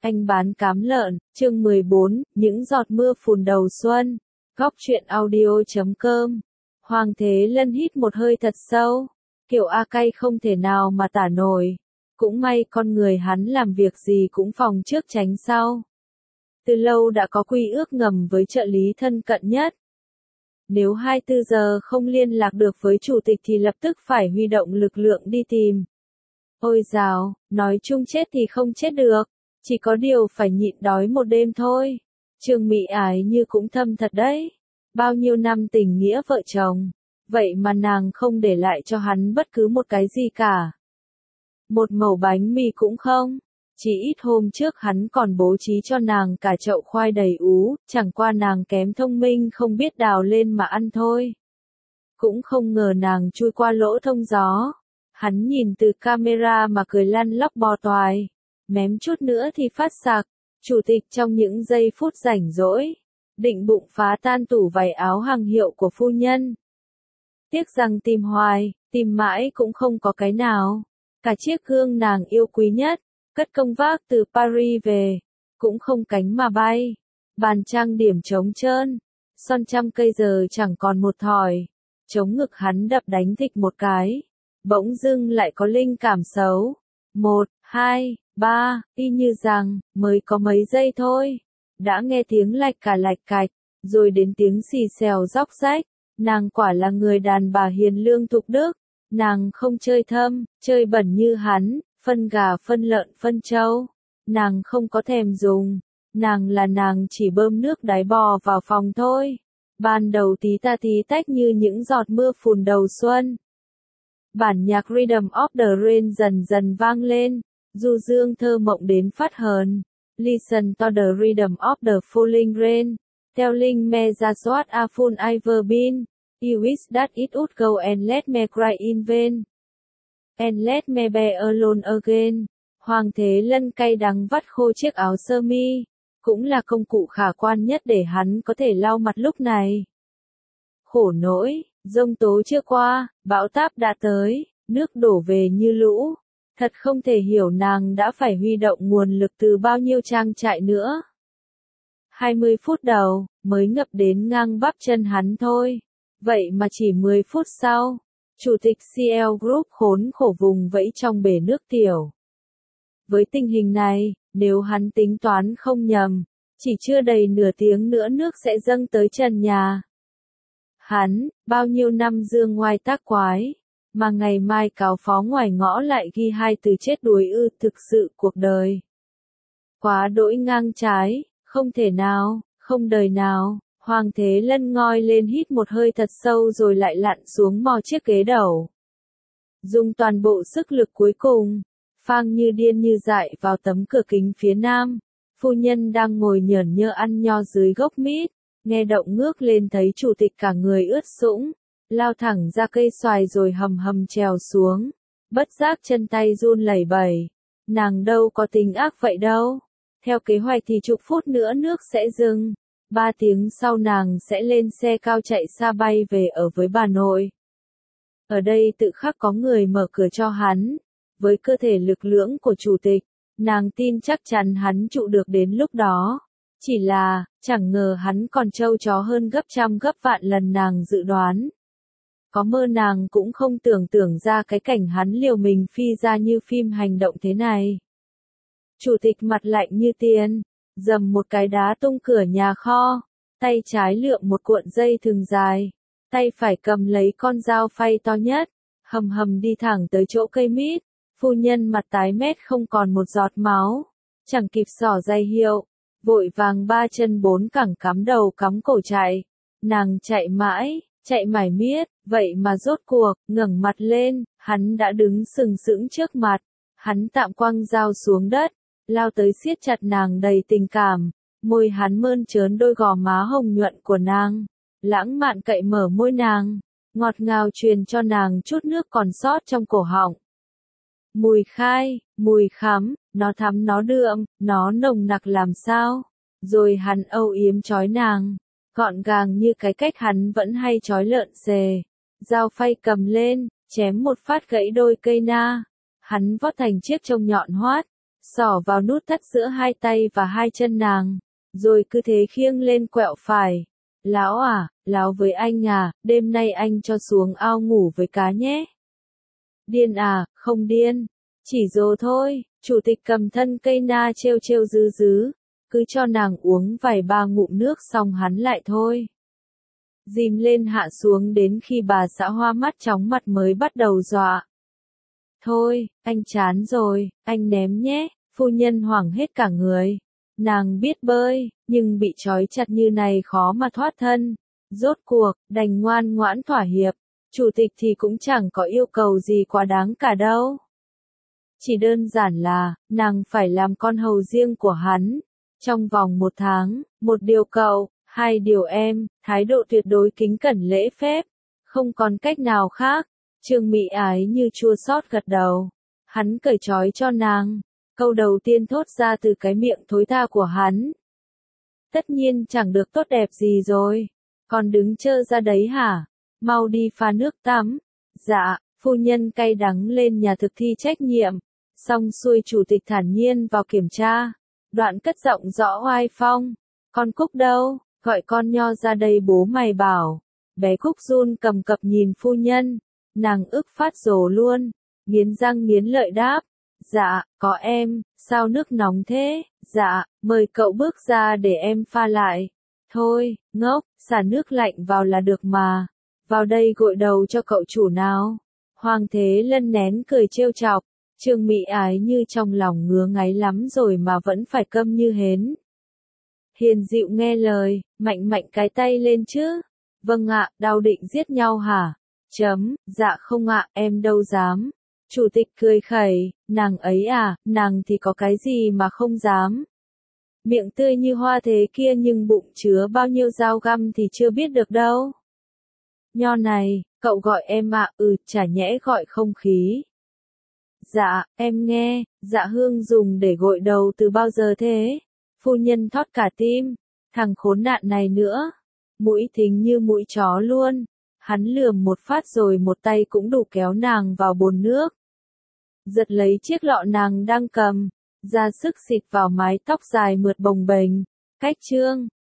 Anh bán cám lợn, chương 14, những giọt mưa phùn đầu xuân. Góc truyện audio.com. Hoàng Thế Lân hít một hơi thật sâu, kiểu a cay không thể nào mà tả nổi. Cũng may con người hắn làm việc gì cũng phòng trước tránh sau. Từ lâu đã có quy ước ngầm với trợ lý thân cận nhất. Nếu 24 giờ không liên lạc được với chủ tịch thì lập tức phải huy động lực lượng đi tìm. Ôi dào, nói chung chết thì không chết được, chỉ có điều phải nhịn đói một đêm thôi. Trương Mỹ Ái Như cũng thâm thật đấy. Bao nhiêu năm tình nghĩa vợ chồng, vậy mà nàng không để lại cho hắn bất cứ một cái gì cả. Một mẩu bánh mì cũng không. Chỉ ít hôm trước hắn còn bố trí cho nàng cả chậu khoai đầy ú, chẳng qua nàng kém thông minh không biết đào lên mà ăn thôi. Cũng không ngờ nàng chui qua lỗ thông gió. Hắn nhìn từ camera mà cười lăn lóc bò toài. Mém chút nữa thì phát sặc. Chủ tịch trong những giây phút rảnh rỗi, định bụng phá tan tủ váy áo hàng hiệu của phu nhân. Tiếc rằng tìm hoài, tìm mãi cũng không có cái nào. Cả chiếc gương nàng yêu quý nhất, cất công vác từ Paris về, cũng không cánh mà bay. Bàn trang điểm trống trơn, son trăm cây giờ chẳng còn một thỏi. Chống ngực hắn đập đánh thịch một cái. Bỗng dưng lại có linh cảm xấu. 1, 2, 3, y như rằng, mới có mấy giây thôi. Đã nghe tiếng lạch cạch, rồi đến tiếng xì xèo róc rách. Nàng quả là người đàn bà hiền lương thục đức. Nàng không chơi thâm, chơi bẩn như hắn, phân gà phân lợn phân trâu. Nàng không có thèm dùng. Nàng là nàng chỉ bơm nước đáy bò vào phòng thôi. Ban đầu tí ta tí tách như những giọt mưa phùn đầu xuân. Bản nhạc Rhythm of the Rain dần dần vang lên, du dương thơ mộng đến phát hờn. Listen to the rhythm of the falling rain, telling me that's what a fool I've been. You wish that it would go and let me cry in vain. And let me be alone again. Hoàng Thế Lân cay đắng vắt khô chiếc áo sơ mi, cũng là công cụ khả quan nhất để hắn có thể lau mặt lúc này. Khổ nỗi, giông tố chưa qua, bão táp đã tới, nước đổ về như lũ. Thật không thể hiểu nàng đã phải huy động nguồn lực từ bao nhiêu trang trại nữa. 20 phút đầu, mới ngập đến ngang bắp chân hắn thôi. Vậy mà chỉ 10 phút sau, Chủ tịch CL Group khốn khổ vùng vẫy trong bể nước tiểu. Với tình hình này, nếu hắn tính toán không nhầm, chỉ chưa đầy nửa tiếng nữa nước sẽ dâng tới trần nhà. Hắn, bao nhiêu năm dương ngoai tác quái, mà ngày mai cáo phó ngoài ngõ lại ghi hai từ chết đuối ư, thực sự cuộc đời. Quá đỗi ngang trái, không thể nào, không đời nào. Hoàng Thế Lân ngoi lên hít một hơi thật sâu rồi lại lặn xuống mò chiếc ghế đầu. Dùng toàn bộ sức lực cuối cùng, phang như điên như dại vào tấm cửa kính phía nam. Phu nhân đang ngồi nhởn nhơ ăn nho dưới gốc mít, nghe động ngước lên thấy chủ tịch cả người ướt sũng, lao thẳng ra cây xoài rồi hầm hầm trèo xuống. Bất giác chân tay run lẩy bẩy. Nàng đâu có tình ác vậy đâu. Theo kế hoạch thì chục phút nữa nước sẽ dừng. 3 tiếng sau nàng sẽ lên xe cao chạy xa bay về ở với bà nội. Ở đây tự khắc có người mở cửa cho hắn. Với cơ thể lực lưỡng của chủ tịch, nàng tin chắc chắn hắn trụ được đến lúc đó. Chỉ là, chẳng ngờ hắn còn trâu chó hơn gấp trăm gấp vạn lần nàng dự đoán. Có mơ nàng cũng không tưởng ra cái cảnh hắn liều mình phi ra như phim hành động thế này. Chủ tịch mặt lạnh như tiền. Dầm một cái đá tung cửa nhà kho, tay trái lượm một cuộn dây thừng dài, tay phải cầm lấy con dao phay to nhất, hầm hầm đi thẳng tới chỗ cây mít. Phu nhân mặt tái mét không còn một giọt máu, chẳng kịp xỏ giày hiệu, vội vàng 3 chân 4 cẳng cắm đầu cắm cổ chạy. Nàng chạy mãi, chạy mải miết, vậy mà rốt cuộc, ngẩng mặt lên, hắn đã đứng sừng sững trước mặt. Hắn tạm quăng dao xuống đất, lao tới siết chặt nàng đầy tình cảm, môi hắn mơn trớn đôi gò má hồng nhuận của nàng, lãng mạn cậy mở môi nàng, ngọt ngào truyền cho nàng chút nước còn sót trong cổ họng. Mùi khai, mùi khắm, nó thắm nó đượm, nó nồng nặc làm sao, rồi hắn âu yếm trói nàng, gọn gàng như cái cách hắn vẫn hay trói lợn xề, dao phay cầm lên, chém một phát gãy đôi cây na, hắn vót thành chiếc trông nhọn hoắt. xỏ vào nút thắt giữa hai tay và hai chân nàng, rồi cứ thế khiêng lên quẹo phải. Lão à, lão với anh à, đêm nay anh cho xuống ao ngủ với cá nhé. Điên à, không điên, chỉ dồ thôi. Chủ tịch cầm thân cây na trêu trêu dứ dứ, cứ cho nàng uống vài ba ngụm nước xong hắn lại thôi. Dìm lên hạ xuống đến khi bà xã hoa mắt chóng mặt mới bắt đầu dọa. Thôi, anh chán rồi, anh ném nhé. Phu nhân hoảng hết cả người. Nàng biết bơi, nhưng bị trói chặt như này khó mà thoát thân. Rốt cuộc, đành ngoan ngoãn thỏa hiệp. Chủ tịch thì cũng chẳng có yêu cầu gì quá đáng cả đâu. Chỉ đơn giản là, nàng phải làm con hầu riêng của hắn. Trong vòng 1 tháng, 1 điều cậu, 2 điều em, thái độ tuyệt đối kính cẩn lễ phép. Không còn cách nào khác. Trương Mỹ Ái như chua xót gật đầu. Hắn cởi trói cho nàng. Câu đầu tiên thốt ra từ cái miệng thối tha của hắn. Tất nhiên chẳng được tốt đẹp gì rồi. Còn đứng trơ ra đấy hả? Mau đi pha nước tắm. Dạ, phu nhân cay đắng lên nhà thực thi trách nhiệm. Xong xuôi chủ tịch thản nhiên vào kiểm tra. Đoạn cất giọng rõ oai phong. Con Cúc đâu? Gọi con Nho ra đây bố mày bảo. Bé Cúc run cầm cập nhìn phu nhân. Nàng ức phát rồ luôn. Nghiến răng nghiến lợi đáp. Dạ, có em, sao nước nóng thế? Dạ, mời cậu bước ra để em pha lại. Thôi, ngốc, xả nước lạnh vào là được mà. Vào đây gội đầu cho cậu chủ nào. Hoàng Thế Lân nén cười trêu chọc. Trương Mỹ Ái như trong lòng ngứa ngáy lắm rồi mà vẫn phải câm như hến. Hiền dịu nghe lời, mạnh mạnh cái tay lên chứ. Vâng ạ, đau định giết nhau hả? Dạ không ạ, em đâu dám. Chủ tịch cười khẩy, nàng ấy à, nàng thì có cái gì mà không dám. Miệng tươi như hoa thế kia nhưng bụng chứa bao nhiêu dao găm thì chưa biết được đâu. Nho này, cậu gọi em ạ, chả nhẽ gọi không khí. Dạ, em nghe, dạ hương dùng để gội đầu từ bao giờ thế? Phu nhân thót cả tim, thằng khốn nạn này nữa. Mũi thính như mũi chó luôn. Hắn lườm một phát rồi một tay cũng đủ kéo nàng vào bồn nước. Giật lấy chiếc lọ nàng đang cầm, ra sức xịt vào mái tóc dài mượt bồng bềnh. Cách chương